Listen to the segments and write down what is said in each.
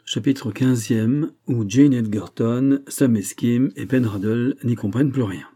Chapitre 15e, où Jane Edgerton, Sam Eskim et Penradle n'y comprennent plus rien.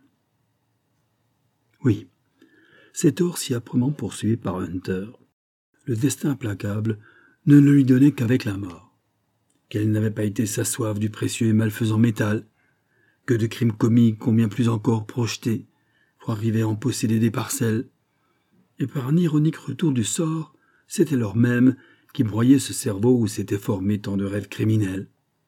Oui, cet or si âprement poursuivi par Hunter, le destin implacable ne le lui donnait qu'avec la mort. Quelle n'avait pas été sa soif du précieux et malfaisant métal, que de crimes commis combien plus encore projetés, pour arriver à en posséder des parcelles. Et par un ironique retour du sort, c'était l'or même qui broyait ce cerveau où s'étaient formés tant de rêves criminels.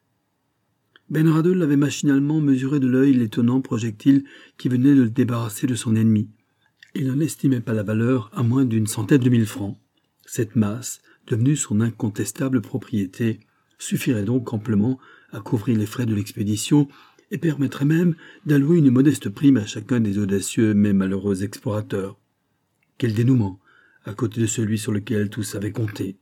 Penradle avait machinalement mesuré de l'œil l'étonnant projectile qui venait de le débarrasser de son ennemi. Il n'en estimait pas la valeur à moins d'une centaine de mille francs. Cette masse, devenue son incontestable propriété, suffirait donc amplement à couvrir les frais de l'expédition et permettrait même d'allouer une modeste prime à chacun des audacieux mais malheureux explorateurs. Quel dénouement, à côté de celui sur lequel tous avaient compté.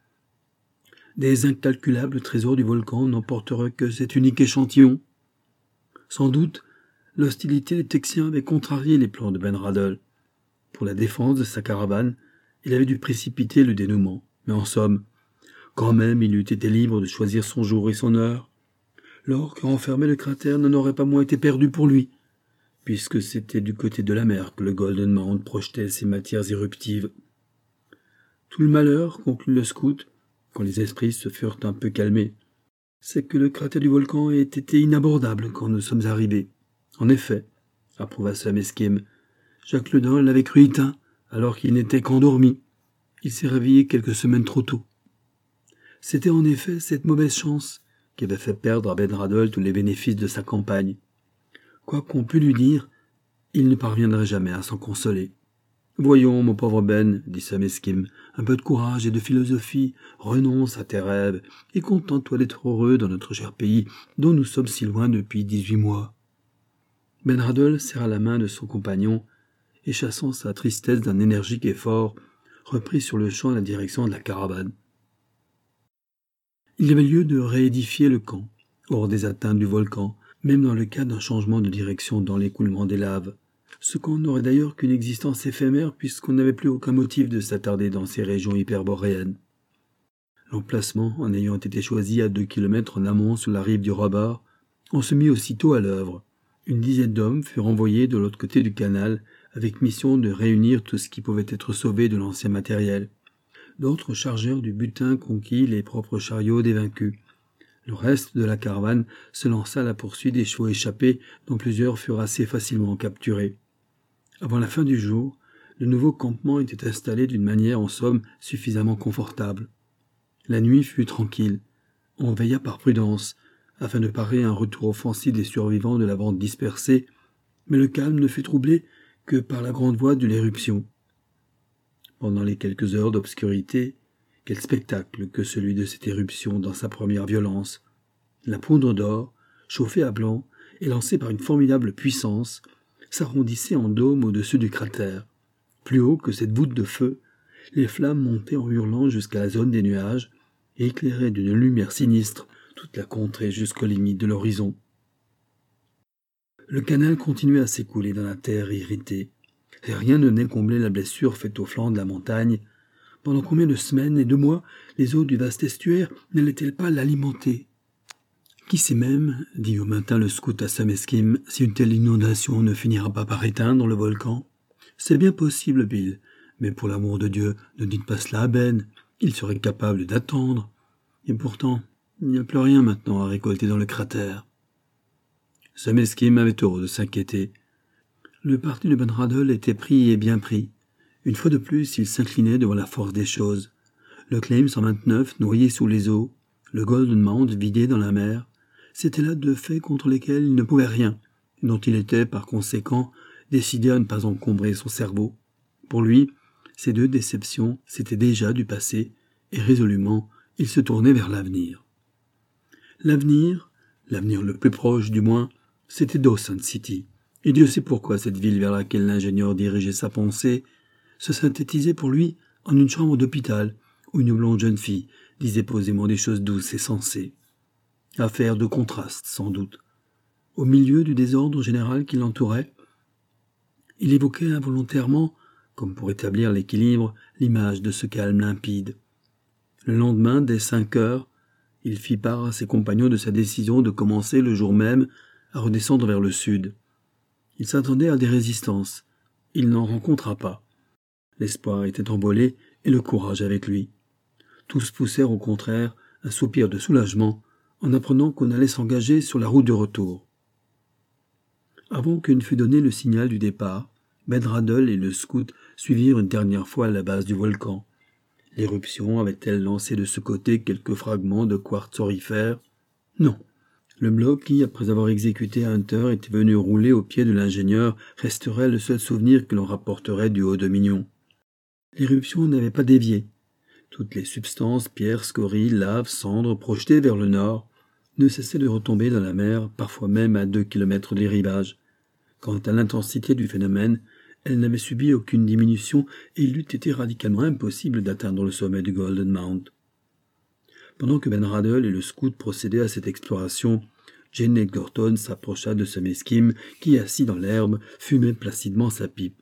Des incalculables trésors du volcan n'emporteraient que cet unique échantillon. Sans doute, l'hostilité des Texiens avait contrarié les plans de Penradle. Pour la défense de sa caravane, il avait dû précipiter le dénouement. Mais en somme, quand même il eût été libre de choisir son jour et son heure, l'or que renfermait le cratère n'en aurait pas moins été perdu pour lui, puisque c'était du côté de la mer que le Golden Mound projetait ses matières éruptives. Tout le malheur, conclut le scout, quand les esprits se furent un peu calmés, c'est que le cratère du volcan ait été inabordable quand nous sommes arrivés. En effet, approuva Sam Eskim, Jacques le Dain l'avait cru éteint, alors qu'il n'était qu'endormi. Il s'est réveillé quelques semaines trop tôt. C'était en effet cette mauvaise chance qui avait fait perdre à Penradle tous les bénéfices de sa campagne. Quoi qu'on pût lui dire, il ne parviendrait jamais à s'en consoler. « Voyons, mon pauvre Ben, dit Sam Eskim, un peu de courage et de philosophie, renonce à tes rêves et contente-toi d'être heureux dans notre cher pays dont nous sommes si loin depuis 18 mois. » Penradle serra la main de son compagnon et, chassant sa tristesse d'un énergique effort, reprit sur le champ la direction de la caravane. Il y avait lieu de réédifier le camp, hors des atteintes du volcan, même dans le cas d'un changement de direction dans l'écoulement des laves. Ce camp n'aurait d'ailleurs qu'une existence éphémère puisqu'on n'avait plus aucun motif de s'attarder dans ces régions hyperboréennes. L'emplacement, en ayant été choisi à 2 kilomètres en amont sur la rive du Robert, on se mit aussitôt à l'œuvre. Une dizaine d'hommes furent envoyés de l'autre côté du canal avec mission de réunir tout ce qui pouvait être sauvé de l'ancien matériel. D'autres chargèrent du butin conquis les propres chariots des vaincus. Le reste de la caravane se lança à la poursuite des chevaux échappés dont plusieurs furent assez facilement capturés. Avant la fin du jour, le nouveau campement était installé d'une manière en somme suffisamment confortable. La nuit fut tranquille. On veilla par prudence, afin de parer un retour offensif des survivants de la bande dispersée, mais le calme ne fut troublé que par la grande voix de l'éruption. Pendant les quelques heures d'obscurité, quel spectacle que celui de cette éruption dans sa première violence. La poudre d'or, chauffée à blanc et lancée par une formidable puissance, s'arrondissait en dôme au-dessus du cratère. Plus haut que cette voûte de feu, les flammes montaient en hurlant jusqu'à la zone des nuages et éclairaient d'une lumière sinistre toute la contrée jusqu'aux limites de l'horizon. Le canal continuait à s'écouler dans la terre irritée, et rien ne venait combler la blessure faite au flanc de la montagne. Pendant combien de semaines et de mois les eaux du vaste estuaire n'allaient-elles pas l'alimenter? Qui sait même, dit au matin le scout à Sam Eskim, si une telle inondation ne finira pas par éteindre le volcan? C'est bien possible, Bill, mais pour l'amour de Dieu, ne dites pas cela à Ben, il serait capable d'attendre. Et pourtant, il n'y a plus rien maintenant à récolter dans le cratère. Sam Eskim avait tort de s'inquiéter. Le parti de Penradle était pris et bien pris. Une fois de plus, il s'inclinait devant la force des choses. Le Claim 129 noyé sous les eaux, le Golden Mound vidé dans la mer, c'étaient là deux faits contre lesquels il ne pouvait rien, dont il était, par conséquent, décidé à ne pas encombrer son cerveau. Pour lui, ces deux déceptions, c'étaient déjà du passé, et résolument, il se tournait vers l'avenir. L'avenir le plus proche du moins, c'était Dawson City, et Dieu sait pourquoi cette ville vers laquelle l'ingénieur dirigeait sa pensée se synthétisait pour lui en une chambre d'hôpital où une blonde jeune fille disait posément des choses douces et sensées. Affaire de contraste, sans doute. Au milieu du désordre général qui l'entourait, il évoquait involontairement, comme pour établir l'équilibre, l'image de ce calme limpide. Le lendemain, dès 5 heures, Il fit part à ses compagnons de sa décision de commencer le jour même à redescendre vers le sud. Il s'attendait à des résistances. Il n'en rencontra pas. L'espoir était envolé et le courage avec lui. Tous poussèrent au contraire un soupir de soulagement en apprenant qu'on allait s'engager sur la route du retour. Avant que ne fût donné le signal du départ, Ben Radl et le scout suivirent une dernière fois la base du volcan. L'éruption avait-elle lancé de ce côté quelques fragments de quartz aurifère ? Non. Le bloc qui, après avoir exécuté Hunter, était venu rouler au pied de l'ingénieur, resterait le seul souvenir que l'on rapporterait du Haut-Dominion. L'éruption n'avait pas dévié. Toutes les substances, pierres, scories, laves, cendres, projetées vers le nord, ne cessaient de retomber dans la mer, parfois même à 2 kilomètres des rivages. Quant à l'intensité du phénomène, elle n'avait subi aucune diminution et il eût été radicalement impossible d'atteindre le sommet du Golden Mount. Pendant que Ben Radl et le scout procédaient à cette exploration, Jane Edgerton s'approcha de ce mesquime qui, assis dans l'herbe, fumait placidement sa pipe.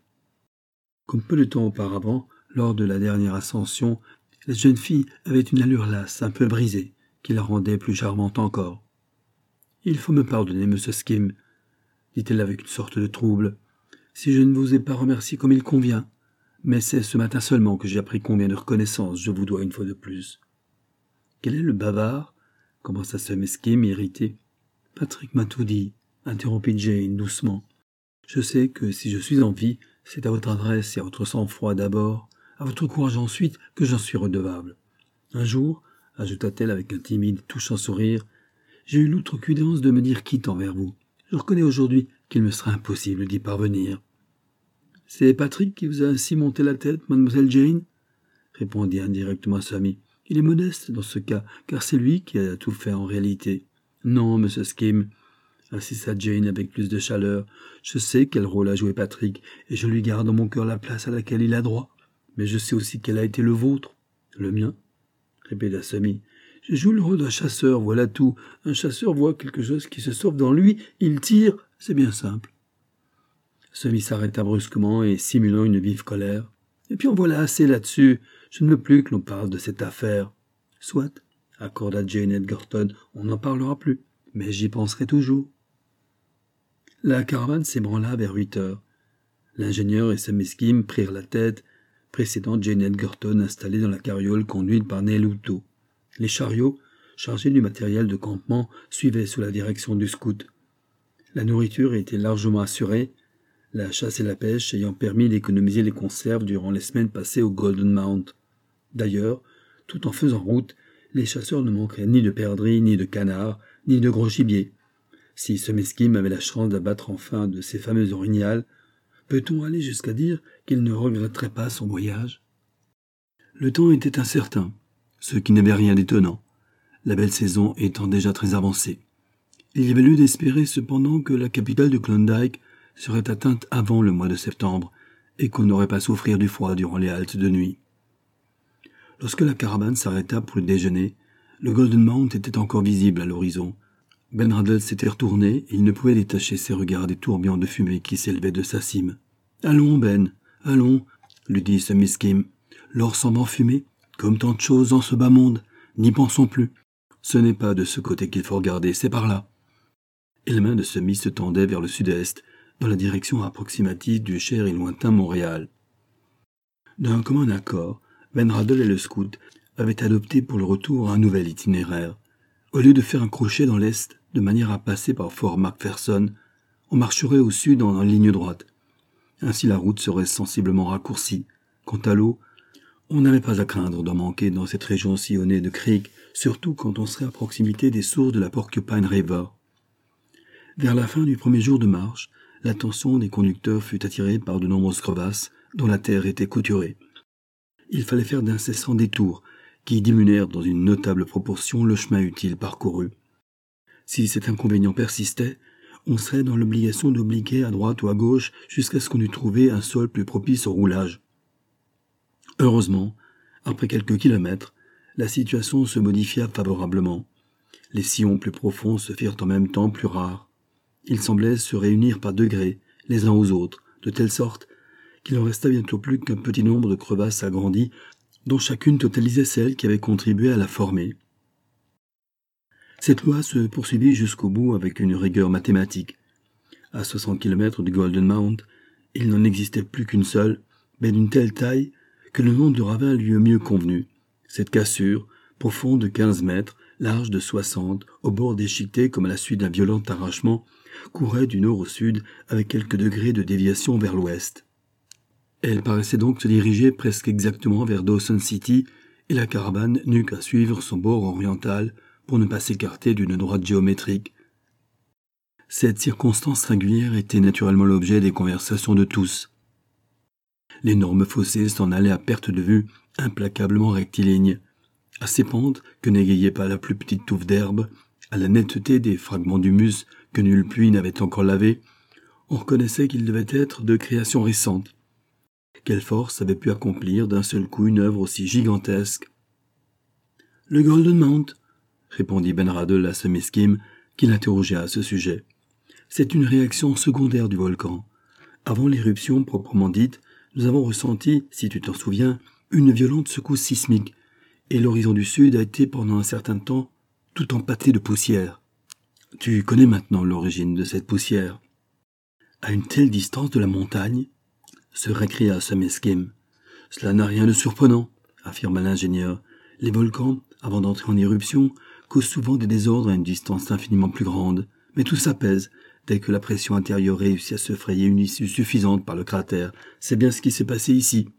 Comme peu de temps auparavant, lors de la dernière ascension, la jeune fille avait une allure lasse, un peu brisée, qui la rendait plus charmante encore. « Il faut me pardonner, monsieur Skim, » dit-elle avec une sorte de trouble, « si je ne vous ai pas remercié comme il convient, mais c'est ce matin seulement que j'ai appris combien de reconnaissance je vous dois une fois de plus. » « Quel est le bavard ?» commença ce mesquime irrité. « Patrick m'a tout dit, » interrompit Jane doucement. « Je sais que si je suis en vie, c'est à votre adresse et à votre sang-froid d'abord, à votre courage ensuite, que j'en suis redevable. Un jour, ajouta-t-elle avec un timide, touchant sourire, j'ai eu l'outrecuidance de me dire quitte envers vous. Je reconnais aujourd'hui qu'il me sera impossible d'y parvenir. »« C'est Patrick qui vous a ainsi monté la tête, mademoiselle Jane ?» répondit indirectement sa amie. « Il est modeste dans ce cas, car c'est lui qui a tout fait en réalité. »« Non, monsieur Skim, » insista Jane avec plus de chaleur. « Je sais quel rôle a joué Patrick, et je lui garde dans mon cœur la place à laquelle il a droit. Mais je sais aussi quel a été le vôtre. »« Le mien ?» répéta Semi. « Je joue le rôle d'un chasseur, voilà tout. Un chasseur voit quelque chose qui se sauve dans lui, il tire, c'est bien simple. » Semi s'arrêta brusquement et simulant une vive colère. « Et puis en voilà assez là-dessus. Je ne veux plus que l'on parle de cette affaire. »« Soit, » accorda Jane Edgerton, « on n'en parlera plus, mais j'y penserai toujours. » La caravane s'ébranla vers 8 heures. L'ingénieur et sa mesquime prirent la tête, précédant Jane Edgerton installée dans la carriole conduite par Neil Houteau. Les chariots, chargés du matériel de campement, suivaient sous la direction du scout. La nourriture était largement assurée, la chasse et la pêche ayant permis d'économiser les conserves durant les semaines passées au Golden Mount. D'ailleurs, tout en faisant route, les chasseurs ne manqueraient ni de perdrix, ni de canards, ni de gros gibier. Si ce mesquime avait la chance d'abattre enfin de ces fameux orignals, peut-on aller jusqu'à dire qu'il ne regretterait pas son voyage ? Le temps était incertain, ce qui n'avait rien d'étonnant, la belle saison étant déjà très avancée. Il y avait lieu d'espérer cependant que la capitale de Klondike serait atteinte avant le mois de septembre et qu'on n'aurait pas à souffrir du froid durant les haltes de nuit. Lorsque la caravane s'arrêta pour le déjeuner, le Golden Mount était encore visible à l'horizon. Ben Radl s'était retourné et il ne pouvait détacher ses regards des tourbillons de fumée qui s'élevaient de sa cime. « Allons, Ben, allons, » lui dit ce mesquime. « L'or semble enfumer, comme tant de choses en ce bas monde. N'y pensons plus. Ce n'est pas de ce côté qu'il faut regarder, c'est par là. » Et la main de Semi se tendait vers le sud-est, dans la direction approximative du cher et lointain Montréal. D'un commun accord, Ben Radl et le scout avaient adopté pour le retour un nouvel itinéraire. Au lieu de faire un crochet dans l'est, de manière à passer par Fort McPherson, on marcherait au sud en ligne droite. Ainsi la route serait sensiblement raccourcie. Quant à l'eau, on n'avait pas à craindre d'en manquer dans cette région sillonnée de creeks, surtout quand on serait à proximité des sources de la Porcupine River. Vers la fin du premier jour de marche, l'attention des conducteurs fut attirée par de nombreuses crevasses dont la terre était couturée. Il fallait faire d'incessants détours qui diminuèrent dans une notable proportion le chemin utile parcouru. Si cet inconvénient persistait, on serait dans l'obligation d'obliquer à droite ou à gauche jusqu'à ce qu'on eût trouvé un sol plus propice au roulage. Heureusement, après quelques kilomètres, la situation se modifia favorablement. Les sillons plus profonds se firent en même temps plus rares. Ils semblaient se réunir par degrés, les uns aux autres, de telle sorte qu'il ne resta bientôt plus qu'un petit nombre de crevasses agrandies, dont chacune totalisait celle qui avait contribué à la former. Cette loi se poursuivit jusqu'au bout avec une rigueur mathématique. À 60 km du Golden Mount, il n'en existait plus qu'une seule, mais d'une telle taille que le nom du ravin lui eût mieux convenu. Cette cassure, profonde de 15 mètres, large de 60, au bord déchiqueté comme à la suite d'un violent arrachement, courait du nord au sud avec quelques degrés de déviation vers l'ouest. Elle paraissait donc se diriger presque exactement vers Dawson City, et la caravane n'eut qu'à suivre son bord oriental pour ne pas s'écarter d'une droite géométrique. Cette circonstance singulière était naturellement l'objet des conversations de tous. L'énorme fossé s'en allait à perte de vue, implacablement rectiligne, à ses pentes que n'égayait pas la plus petite touffe d'herbe, à la netteté des fragments d'humus que nulle pluie n'avait encore lavés, on reconnaissait qu'il devait être de création récente. Quelle force avait pu accomplir d'un seul coup une œuvre aussi gigantesque? « Le Golden Mount », répondit Ben Radel à Semi Skim, qui l'interrogeait à ce sujet. « C'est une réaction secondaire du volcan. Avant l'éruption proprement dite, nous avons ressenti, si tu t'en souviens, une violente secousse sismique, et l'horizon du sud a été pendant un certain temps tout empâté de poussière. Tu connais maintenant l'origine de cette poussière. À une telle distance de la montagne, se récria Semi Skim. Cela n'a rien de surprenant, affirma l'ingénieur. Les volcans, avant d'entrer en éruption, causent souvent des désordres à une distance infiniment plus grande, mais tout s'apaise dès que la pression intérieure réussit à se frayer une issue suffisante par le cratère. C'est bien ce qui s'est passé ici.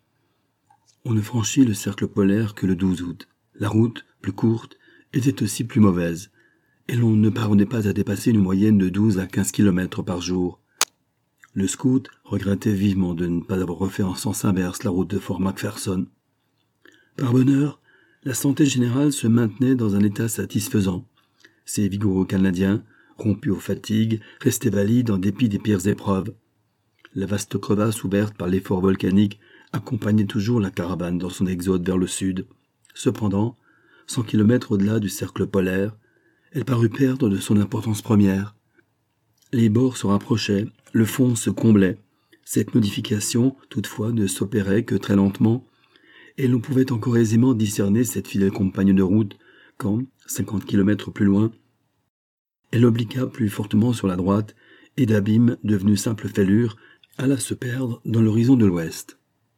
On ne franchit le cercle polaire que le 12 août. La route, plus courte, était aussi plus mauvaise, et l'on ne parvenait pas à dépasser une moyenne de 12 à 15 km par jour. Le scout regrettait vivement de ne pas avoir refait en sens inverse la route de Fort McPherson. Par bonheur, la santé générale se maintenait dans un état satisfaisant. Ces vigoureux Canadiens, rompus aux fatigues, restaient valides en dépit des pires épreuves. La vaste crevasse ouverte par l'effort volcanique accompagnait toujours la caravane dans son exode vers le sud. Cependant, 100 kilomètres au-delà du cercle polaire, elle parut perdre de son importance première. Les bords se rapprochaient, le fond se comblait. Cette modification, toutefois, ne s'opérait que très lentement, et l'on pouvait encore aisément discerner cette fidèle compagne de route quand, 50 kilomètres plus loin, elle obliqua plus fortement sur la droite, et d'abîme, devenu simple fêlure, alla se perdre dans l'horizon de l'ouest.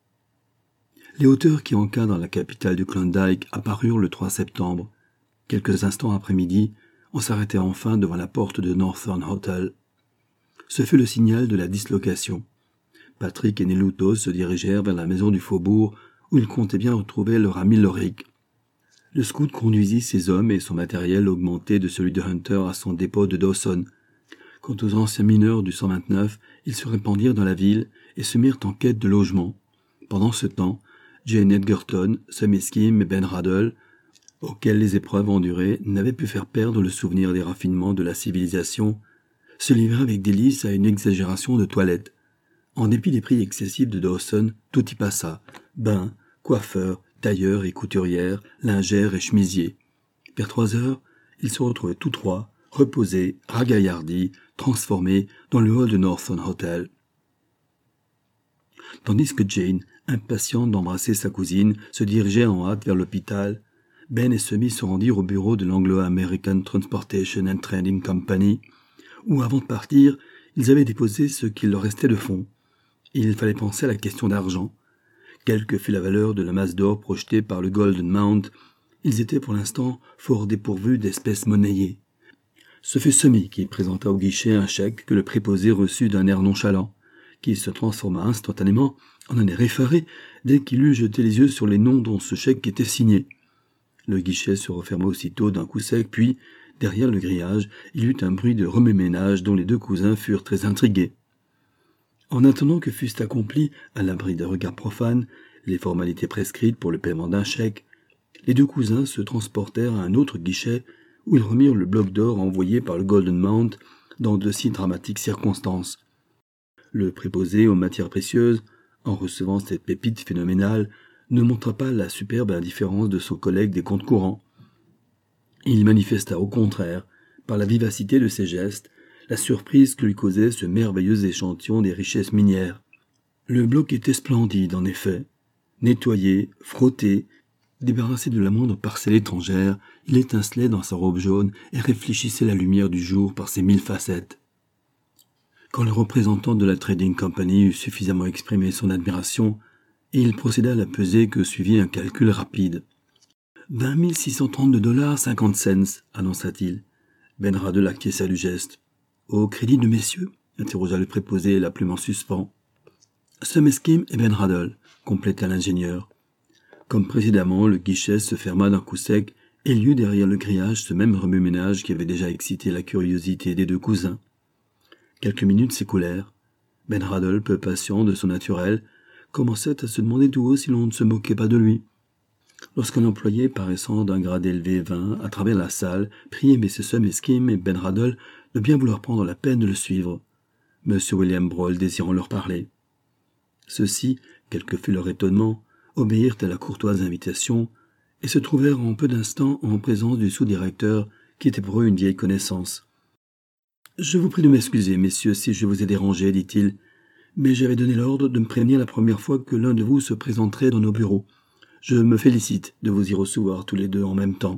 Les hauteurs qui encadrent la capitale du Klondike apparurent le 3 septembre. Quelques instants après-midi, on s'arrêtait enfin devant la porte de Northern Hotel. Ce fut le signal de la dislocation. Patrick et Neluto se dirigèrent vers la maison du faubourg, où ils comptaient bien retrouver leur ami Lorick. Le scout conduisit ses hommes et son matériel augmenté de celui de Hunter à son dépôt de Dawson. Quant aux anciens mineurs du 129, ils se répandirent dans la ville et se mirent en quête de logement. Pendant ce temps, Jane Edgerton, Semi Skim et Ben Radel, auxquels les épreuves endurées n'avaient pu faire perdre le souvenir des raffinements de la civilisation, se livraient avec délice à une exagération de toilette. En dépit des prix excessifs de Dawson, tout y passa. Bains, coiffeurs, tailleurs et couturières, lingères et chemisiers. Vers 3 heures, ils se retrouvaient tous trois, reposés, ragaillardis, transformés dans le hall de Northern Hotel. Tandis que Jane, impatiente d'embrasser sa cousine, se dirigeait en hâte vers l'hôpital, Ben et Semi se rendirent au bureau de l'Anglo-American Transportation and Trading Company, où, avant de partir, ils avaient déposé ce qu'il leur restait de fonds. Il fallait penser à la question d'argent. Quelle que fût la valeur de la masse d'or projetée par le Golden Mount, ils étaient pour l'instant fort dépourvus d'espèces monnayées. Ce fut Semi qui présenta au guichet un chèque que le préposé reçut d'un air nonchalant, qui se transforma instantanément en un air effaré dès qu'il eut jeté les yeux sur les noms dont ce chèque était signé. Le guichet se referma aussitôt d'un coup sec, puis, derrière le grillage, il y eut un bruit de remue-ménage dont les deux cousins furent très intrigués. En attendant que fussent accomplies, à l'abri d'un regard profane, les formalités prescrites pour le paiement d'un chèque, les deux cousins se transportèrent à un autre guichet où ils remirent le bloc d'or envoyé par le Golden Mount dans de si dramatiques circonstances. Le préposé aux matières précieuses, en recevant cette pépite phénoménale, ne montra pas la superbe indifférence de son collègue des comptes courants. Il manifesta au contraire, par la vivacité de ses gestes, la surprise que lui causait ce merveilleux échantillon des richesses minières. Le bloc était splendide, en effet. Nettoyé, frotté, Débarrassé de la moindre parcelle étrangère, il étincelait dans sa robe jaune et réfléchissait la lumière du jour par ses 1000 facettes. Quand le représentant de la Trading Company eut suffisamment exprimé son admiration, il procéda à la pesée que suivit un calcul rapide. 20 632 $ 50 cents, annonça-t-il. Ben Radel acquiesça du geste. Au crédit de messieurs, interrogea le préposé, la plume en suspens. Sam Skim et Ben Radel, compléta l'ingénieur. Comme précédemment, le guichet se ferma d'un coup sec et il y eut derrière le grillage ce même remue-ménage qui avait déjà excité la curiosité des deux cousins. Quelques minutes s'écoulèrent. Ben Radel, peu patient de son naturel, commençait à se demander tout haut si l'on ne se moquait pas de lui. Lorsqu'un employé paraissant d'un grade élevé vint, à travers la salle, prier M. Skim et Ben Radel de bien vouloir prendre la peine de le suivre, M. William Broll désirant leur parler. Ceux-ci, quel que fût leur étonnement, obéirent à la courtoise invitation et se trouvèrent en peu d'instants en présence du sous-directeur qui était pour eux une vieille connaissance. « Je vous prie de m'excuser, messieurs, si je vous ai dérangé, dit-il, mais j'avais donné l'ordre de me prévenir la première fois que l'un de vous se présenterait dans nos bureaux. Je me félicite de vous y recevoir tous les deux en même temps. »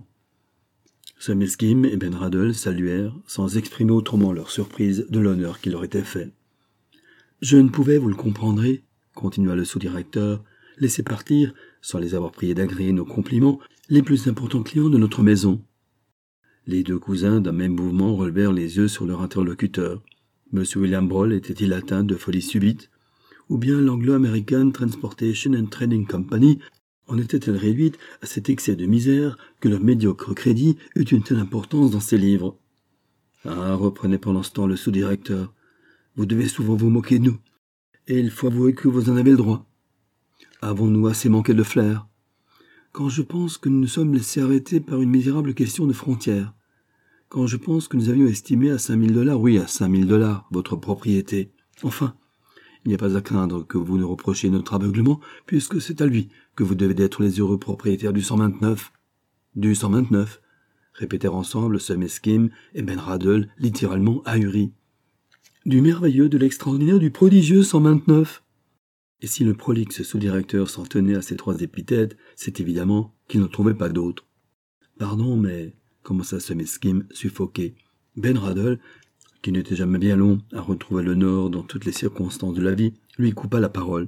Sam Skim et Ben Radel saluèrent, sans exprimer autrement leur surprise de l'honneur qui leur était fait. « Je ne pouvais, vous le comprendrez, continua le sous-directeur, laisser partir, sans les avoir priés d'agréer nos compliments, les plus importants clients de notre maison. » Les deux cousins, d'un même mouvement, relevèrent les yeux sur leur interlocuteur. M. William Broll était-il atteint de folie subite? Ou bien l'Anglo-American Transportation and Trading Company en était-elle réduite à cet excès de misère que leur médiocre crédit eut une telle importance dans ses livres? « Ah, reprenait pendant ce temps le sous-directeur, vous devez souvent vous moquer de nous, et il faut avouer que vous en avez le droit. Avons-nous assez manqué de flair? Quand je pense que nous nous sommes laissés arrêter par une misérable question de frontières, quand je pense que nous avions estimé à 5 000 $, oui, à 5 000 $, votre propriété, enfin, il n'y a pas à craindre que vous nous reprochiez notre aveuglement, puisque c'est à lui que vous devez d'être les heureux propriétaires du 129. Du 129, répétèrent ensemble Sam Skim et Ben Radel, littéralement ahuris. Du merveilleux, de l'extraordinaire, du prodigieux 129. Et si le prolixe sous-directeur s'en tenait à ces trois épithètes, c'est évidemment qu'il n'en trouvait pas d'autres. « Pardon, mais... » commença Sam Skim, suffoqué. Ben Radel, qui n'était jamais bien long à retrouver le nord dans toutes les circonstances de la vie, lui coupa la parole.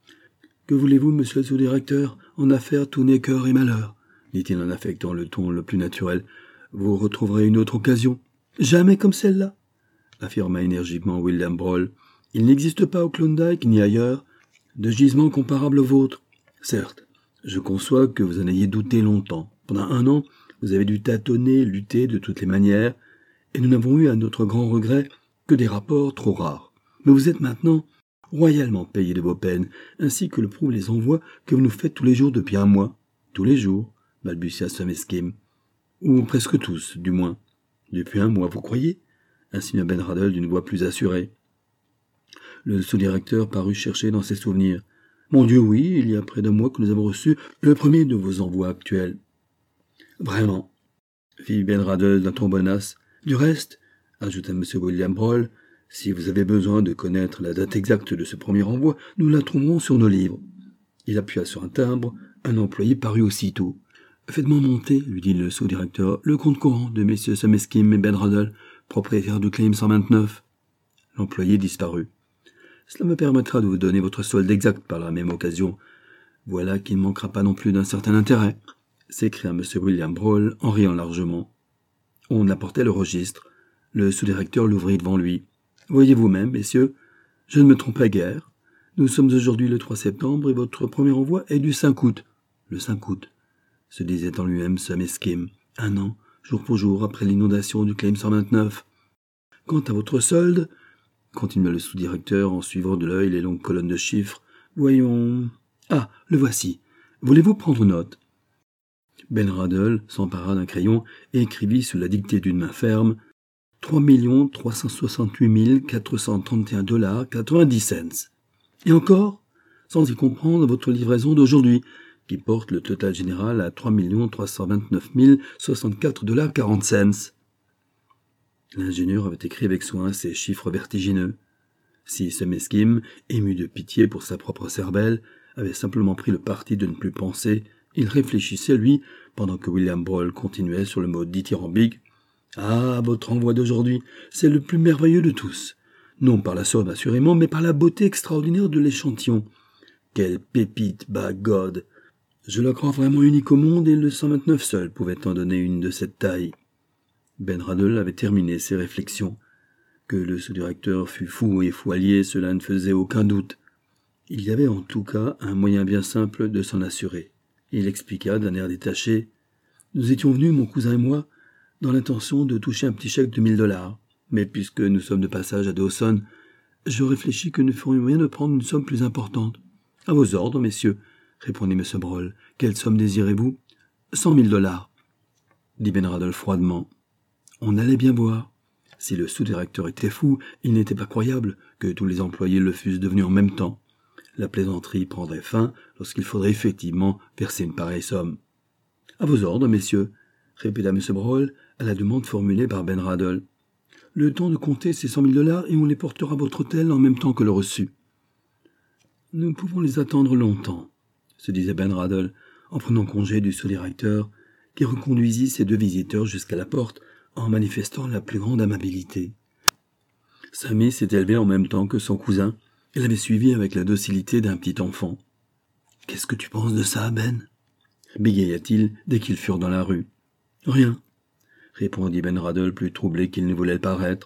« Que voulez-vous, monsieur le sous-directeur? En affaires, tout n'est cœur et malheur, dit-il en affectant le ton le plus naturel. Vous retrouverez une autre occasion. Jamais comme celle-là, affirma énergiquement William Broll. Il n'existe pas au Klondike ni ailleurs de gisement comparable au vôtre. Certes, je conçois que vous en ayez douté longtemps. Pendant 1 an, vous avez dû tâtonner, lutter de toutes les manières, et nous n'avons eu à notre grand regret que des rapports trop rares. Mais vous êtes maintenant royalement payé de vos peines, ainsi que le prouvent les envois que vous nous faites tous les jours depuis 1 mois. Tous les jours, balbutia Sam Skim. Ou presque tous, du moins. Depuis 1 mois, vous croyez? Insinua Ben Radel d'une voix plus assurée. Le sous-directeur parut chercher dans ses souvenirs. Mon Dieu, oui, il y a près d'1 mois que nous avons reçu le premier de vos envois actuels. Vraiment, fit Ben Radel d'un ton bonasse. Du reste, ajouta M. William Broll, si vous avez besoin de connaître la date exacte de ce premier envoi, nous la trouverons sur nos livres. Il appuya sur un timbre, un employé parut aussitôt. Faites-moi monter, lui dit le sous-directeur, le compte courant de messieurs Sam Skim et Ben Radel, propriétaires du Claim 129. L'employé disparut. Cela me permettra de vous donner votre solde exact par la même occasion. Voilà qui ne manquera pas non plus d'un certain intérêt, s'écria M. William Broll en riant largement. On apportait le registre. Le sous-directeur l'ouvrit devant lui. Voyez vous-même, messieurs, je ne me trompais guère. Nous sommes aujourd'hui le 3 septembre et votre premier envoi est du 5 août. Le 5 août, se disait en lui-même Sam Skim, 1 an, jour pour jour, après l'inondation du Claim 129. Quant à votre solde, continua le sous-directeur en suivant de l'œil les longues colonnes de chiffres, voyons... Ah, le voici. Voulez-vous prendre note? Ben Radel s'empara d'un crayon et écrivit sous la dictée d'une main ferme 3 368 431 $ 90 cents. Et encore, sans y comprendre votre livraison d'aujourd'hui, qui porte le total général à 3 329 064 $ 40 cents. L'ingénieur avait écrit avec soin ces chiffres vertigineux. Si Sam Skim, ému de pitié pour sa propre cervelle, avait simplement pris le parti de ne plus penser Il réfléchissait, lui, pendant que William Brawl continuait sur le mode dithyrambique. « Ah, votre envoi d'aujourd'hui, c'est le plus merveilleux de tous. Non par la somme, assurément, mais par la beauté extraordinaire de l'échantillon. Quelle pépite, by God! Je la crois vraiment unique au monde et le 129 seul pouvait en donner une de cette taille. » Ben Radl avait terminé ses réflexions. Que le sous-directeur fût fou et foualier, cela ne faisait aucun doute. Il y avait en tout cas un moyen bien simple de s'en assurer. Il expliqua d'un air détaché. « Nous étions venus, mon cousin et moi, dans l'intention de toucher un petit chèque de $1000. Mais puisque nous sommes de passage à Dawson, je réfléchis que nous ferions bien de prendre une somme plus importante. »« À vos ordres, messieurs, » répondit M. Brawl. « Quelle somme désirez-vous ?»« $100 000, dit Ben Radl froidement. On allait bien voir. Si le sous-directeur était fou, il n'était pas croyable que tous les employés le fussent devenus en même temps. La plaisanterie prendrait fin lorsqu'il faudrait effectivement verser une pareille somme. « À vos ordres, messieurs, » répéta M. Brawl à la demande formulée par Ben Radl. « Le temps de compter ces $100 000 et on les portera à votre hôtel en même temps que le reçu. »« Nous pouvons les attendre longtemps, » se disait Ben Radl, en prenant congé du sous-directeur, qui reconduisit ses deux visiteurs jusqu'à la porte en manifestant la plus grande amabilité. Sammy s'était levé en même temps que son cousin et l'avait suivi avec la docilité d'un petit enfant. « Qu'est-ce que tu penses de ça, Ben ?» bégaya-t-il dès qu'ils furent dans la rue. « Rien, » répondit Ben Radl plus troublé qu'il ne voulait le paraître.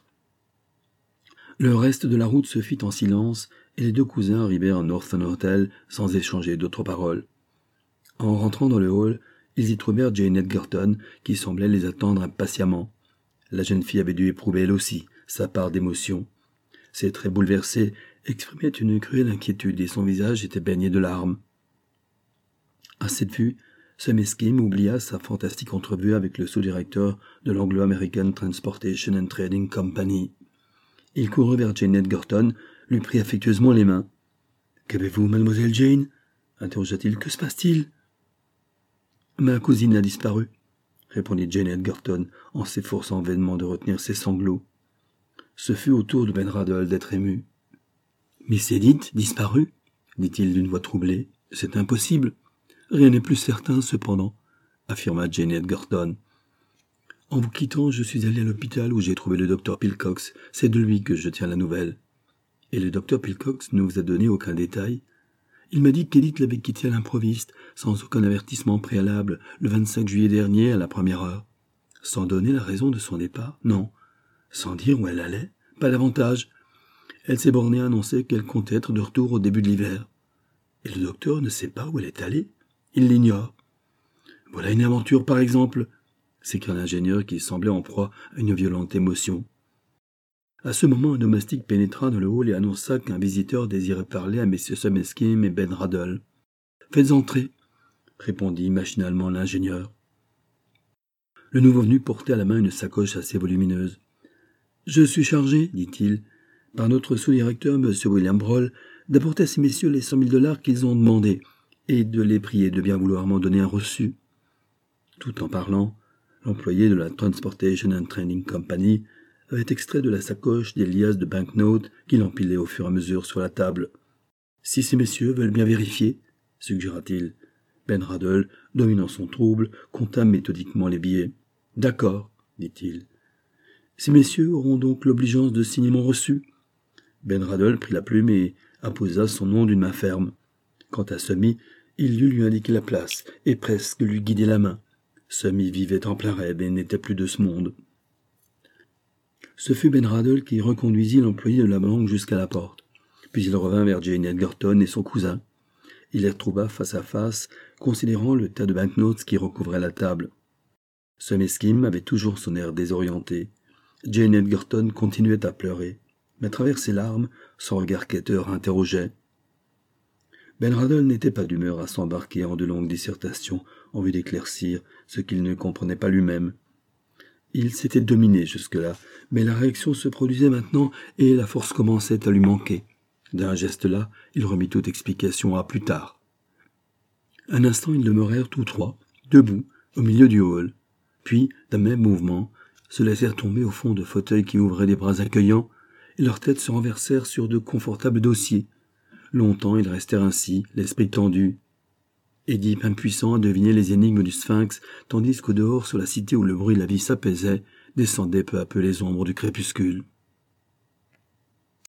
Le reste de la route se fit en silence et les deux cousins arrivèrent à Northern Hotel sans échanger d'autres paroles. En rentrant dans le hall, ils y trouvèrent Jane Edgerton qui semblait les attendre impatiemment. La jeune fille avait dû éprouver elle aussi sa part d'émotion. Ses traits bouleversés exprimaient une cruelle inquiétude et son visage était baigné de larmes. À cette vue, Sammy Skim oublia sa fantastique entrevue avec le sous-directeur de l'Anglo-American Transportation and Trading Company. Il courut vers Jane Edgerton, lui prit affectueusement les mains. « Qu'avez-vous, mademoiselle Jane ?» interrogea-t-il. « Que se passe-t-il ?»« Ma cousine a disparu, » répondit Jane Edgerton en s'efforçant vainement de retenir ses sanglots. Ce fut au tour de Ben Radl d'être ému. « Miss Edith, disparue ?» dit-il d'une voix troublée. « C'est impossible. Rien n'est plus certain, cependant, » affirma Jane Edgerton. « En vous quittant, je suis allé à l'hôpital où j'ai trouvé le docteur Pilcox. C'est de lui que je tiens la nouvelle. »« Et le docteur Pilcox ne vous a donné aucun détail ? » ?»« Il m'a dit qu'Edith l'avait quitté à l'improviste, sans aucun avertissement préalable, le 25 juillet dernier à la première heure. » « Sans donner la raison de son départ ? Non. Sans dire où elle allait ? Pas davantage. Elle s'est bornée à annoncer qu'elle comptait être de retour au début de l'hiver. Et le docteur ne sait pas où elle est allée ? Il l'ignore. « Voilà une aventure, par exemple !» s'écria l'ingénieur qui semblait en proie à une violente émotion. À ce moment, un domestique pénétra dans le hall et annonça qu'un visiteur désirait parler à messieurs Sammy Skim et Ben Radl. « Faites entrer !» répondit machinalement l'ingénieur. Le nouveau venu portait à la main une sacoche assez volumineuse. « Je suis chargé, dit-il, par notre sous-directeur, M. William Brawl, d'apporter à ces messieurs les $100 000 qu'ils ont demandés, et de les prier de bien vouloir m'en donner un reçu. » Tout en parlant, l'employé de la Transportation and Trading Company avait extrait de la sacoche des liasses de banknotes qu'il empilait au fur et à mesure sur la table. « Si ces messieurs veulent bien vérifier, » suggéra-t-il. Ben Radl, dominant son trouble, compta méthodiquement les billets. « D'accord, » dit-il. « Ces messieurs auront donc l'obligeance de signer mon reçu ?» Ben Radl prit la plume et apposa son nom d'une main ferme. Quant à Sammy, il dut lui indiquer la place et presque lui guider la main. Sammy vivait en plein rêve et n'était plus de ce monde. Ce fut Ben Radl qui reconduisit l'employé de la banque jusqu'à la porte. Puis il revint vers Jane Edgerton et son cousin. Il les retrouva face à face, considérant le tas de banknotes qui recouvrait la table. Sammy Skim avait toujours son air désorienté. Jane Edgerton continuait à pleurer, mais à travers ses larmes, son regard quêteur interrogeait. Ben Radl n'était pas d'humeur à s'embarquer en de longues dissertations en vue d'éclaircir ce qu'il ne comprenait pas lui-même. Il s'était dominé jusque-là, mais la réaction se produisait maintenant et la force commençait à lui manquer. D'un geste-là, il remit toute explication à plus tard. Un instant, ils demeurèrent tous trois, debout, au milieu du hall. Puis, d'un même mouvement, se laissèrent tomber au fond de fauteuils qui ouvraient des bras accueillants, et leurs têtes se renversèrent sur de confortables dossiers. Longtemps, ils restèrent ainsi, l'esprit tendu. Édipe impuissant à deviner les énigmes du sphinx, tandis qu'au dehors, sur la cité où le bruit de la vie s'apaisait, descendaient peu à peu les ombres du crépuscule.